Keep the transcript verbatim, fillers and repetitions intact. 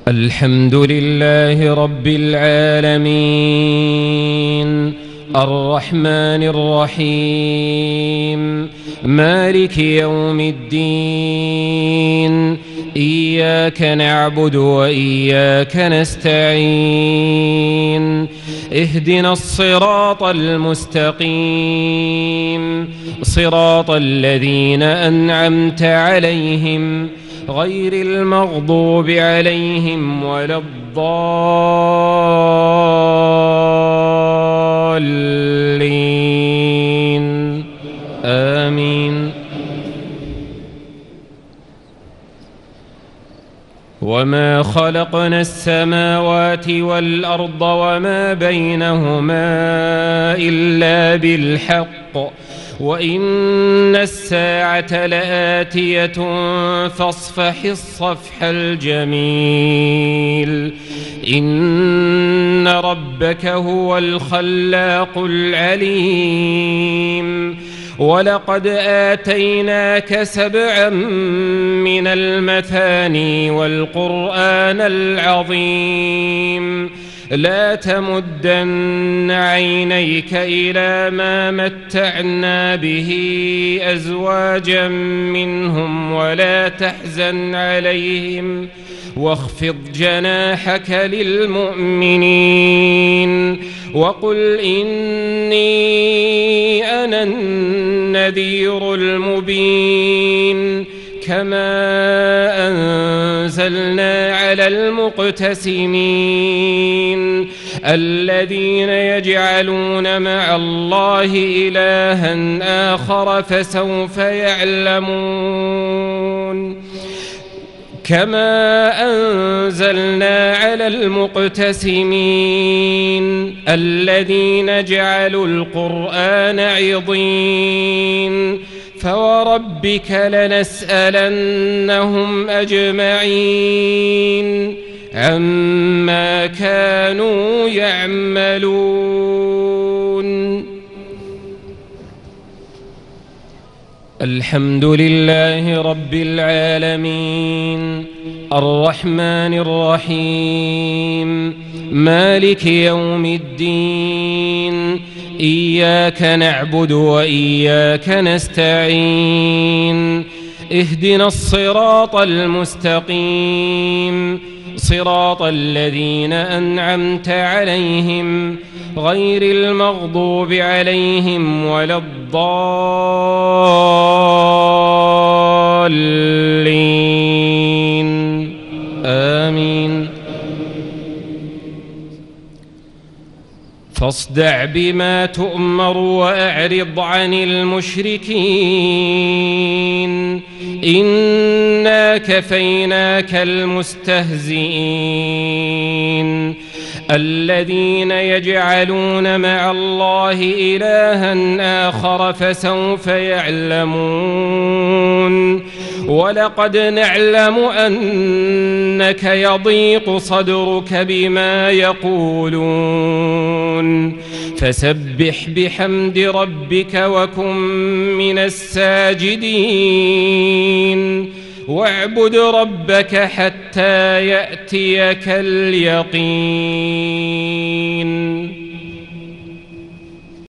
الحمد لله رب العالمين الرحمن الرحيم مالك يوم الدين إياك نعبد وإياك نستعين اهدنا الصراط المستقيم صراط الذين أنعمت عليهم غير المغضوب عليهم ولا الضالين آمين. وما خلقنا السماوات والأرض وما بينهما إلا بالحق وإن الساعة لآتية فاصفح الصفح الجميل إن ربك هو الخلاق العليم. ولقد آتيناك سبعا من المثاني والقرآن العظيم لا تمدن عينيك إلى ما متعنا به أزواجا منهم ولا تحزن عليهم واخفض جناحك للمؤمنين وقل إني أنا النذير المبين. كما أنزلنا على المقتسمين الذين يجعلون مع الله إلها آخر فسوف يعلمون. كما أنزلنا على المقتسمين الذين جعلوا القرآن عضين فوربك لنسألنهم أجمعين عما كانوا يعملون. الحمد لله رب العالمين الرحمن الرحيم مالك يوم الدين إياك نعبد وإياك نستعين اهدنا الصراط المستقيم صراط الذين أنعمت عليهم غير المغضوب عليهم ولا الضالين آمين. فاصدع بما تؤمر وأعرض عن المشركين إنا كفيناك المستهزئين الذين يجعلون مع الله إلها آخر فسوف يعلمون. ولقد نعلم أنك يضيق صدرك بما يقولون فسبح بحمد ربك وكن من الساجدين واعبد ربك حتى يأتيك اليقين.